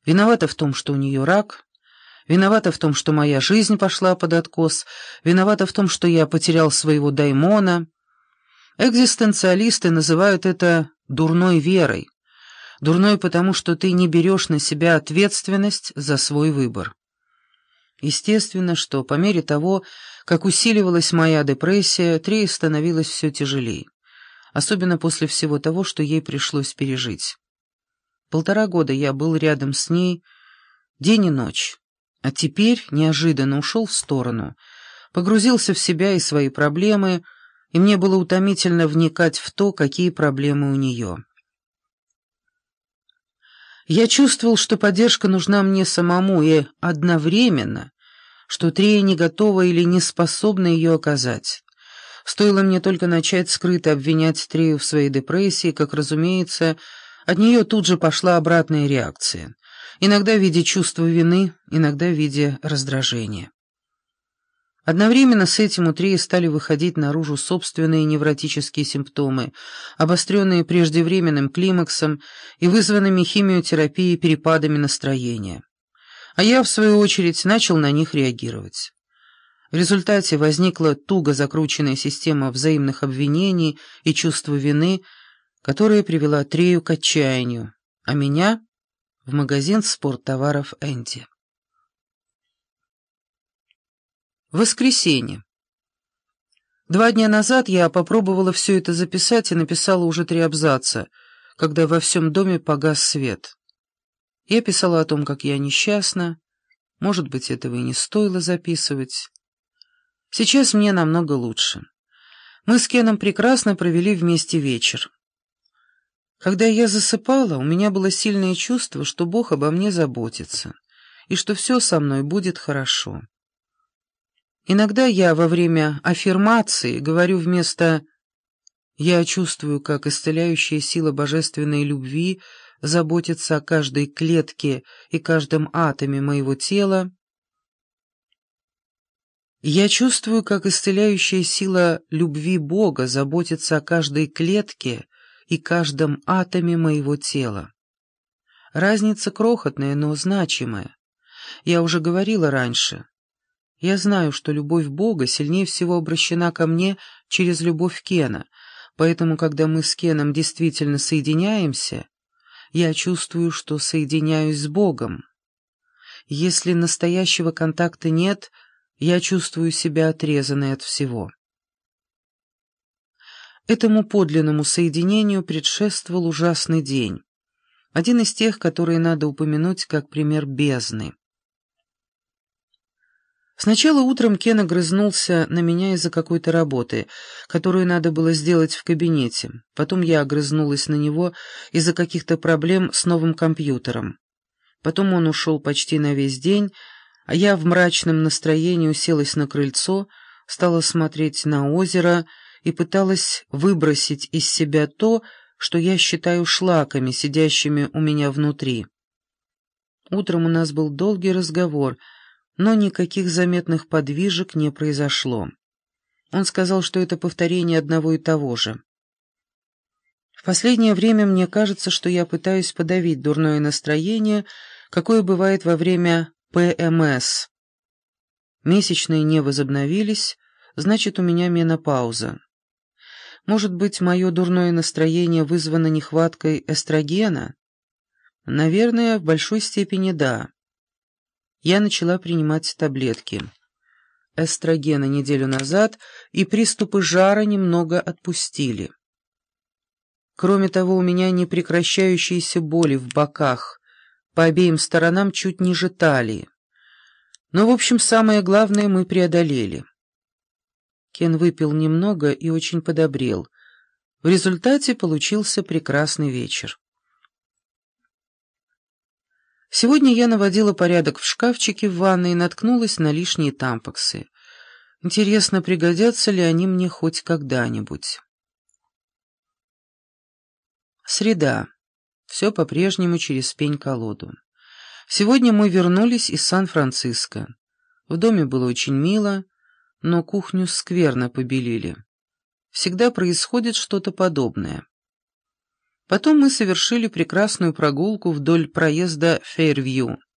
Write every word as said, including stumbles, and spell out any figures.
Виновата в том, что у нее рак, виновата в том, что моя жизнь пошла под откос, виновата в том, что я потерял своего даймона. Экзистенциалисты называют это дурной верой. Дурной потому, что ты не берешь на себя ответственность за свой выбор. Естественно, что по мере того, как усиливалась моя депрессия, Трее становилось все тяжелее, особенно после всего того, что ей пришлось пережить. Полтора года я был рядом с ней день и ночь, а теперь неожиданно ушел в сторону, погрузился в себя и свои проблемы, и мне было утомительно вникать в то, какие проблемы у нее. Я чувствовал, что поддержка нужна мне самому, и одновременно, что Трея не готова или не способна ее оказать. Стоило мне только начать скрыто обвинять Трею в своей депрессии, как, разумеется, от нее тут же пошла обратная реакция, иногда в виде чувства вины, иногда в виде раздражения. Одновременно с этим у Треи стали выходить наружу собственные невротические симптомы, обостренные преждевременным климаксом и вызванными химиотерапией перепадами настроения. А я, в свою очередь, начал на них реагировать. В результате возникла туго закрученная система взаимных обвинений и чувства вины, которая привела Трею к отчаянию, а меня — в магазин спорттоваров «Энди». Воскресенье. Два дня назад я попробовала все это записать и написала уже три абзаца, когда во всем доме погас свет. Я писала о том, как я несчастна, может быть, этого и не стоило записывать. Сейчас мне намного лучше. Мы с Кеном прекрасно провели вместе вечер. Когда я засыпала, у меня было сильное чувство, что Бог обо мне заботится, и что все со мной будет хорошо. Иногда я во время аффирмации говорю вместо «я чувствую, как исцеляющая сила божественной любви заботится о каждой клетке и каждом атоме моего тела», «я чувствую, как исцеляющая сила любви Бога заботится о каждой клетке и каждом атоме моего тела». Разница крохотная, но значимая. Я уже говорила раньше. Я знаю, что любовь Бога сильнее всего обращена ко мне через любовь Кена, поэтому, когда мы с Кеном действительно соединяемся, я чувствую, что соединяюсь с Богом. Если настоящего контакта нет, я чувствую себя отрезанной от всего. Этому подлинному соединению предшествовал ужасный день, один из тех, которые надо упомянуть как пример бездны. Сначала утром Кен огрызнулся на меня из-за какой-то работы, которую надо было сделать в кабинете. Потом я огрызнулась на него из-за каких-то проблем с новым компьютером. Потом он ушел почти на весь день, а я в мрачном настроении уселась на крыльцо, стала смотреть на озеро и пыталась выбросить из себя то, что я считаю шлаками, сидящими у меня внутри. Утром у нас был долгий разговор, но никаких заметных подвижек не произошло. Он сказал, что это повторение одного и того же. В последнее время мне кажется, что я пытаюсь подавить дурное настроение, какое бывает во время пэ эм эс. Месячные не возобновились, значит, у меня менопауза. Может быть, мое дурное настроение вызвано нехваткой эстрогена? Наверное, в большой степени да. Я начала принимать таблетки эстрогена неделю назад, и приступы жара немного отпустили. Кроме того, у меня непрекращающиеся боли в боках, по обеим сторонам чуть ниже талии. Но, в общем, самое главное мы преодолели. Кен выпил немного и очень подобрел. В результате получился прекрасный вечер. Сегодня я наводила порядок в шкафчике в ванной и наткнулась на лишние тампоксы. Интересно, пригодятся ли они мне хоть когда-нибудь. Среда. Все по-прежнему через пень-колоду. Сегодня мы вернулись из Сан-Франциско. В доме было очень мило, но кухню скверно побелили. Всегда происходит что-то подобное. Потом мы совершили прекрасную прогулку вдоль проезда Фейрвью.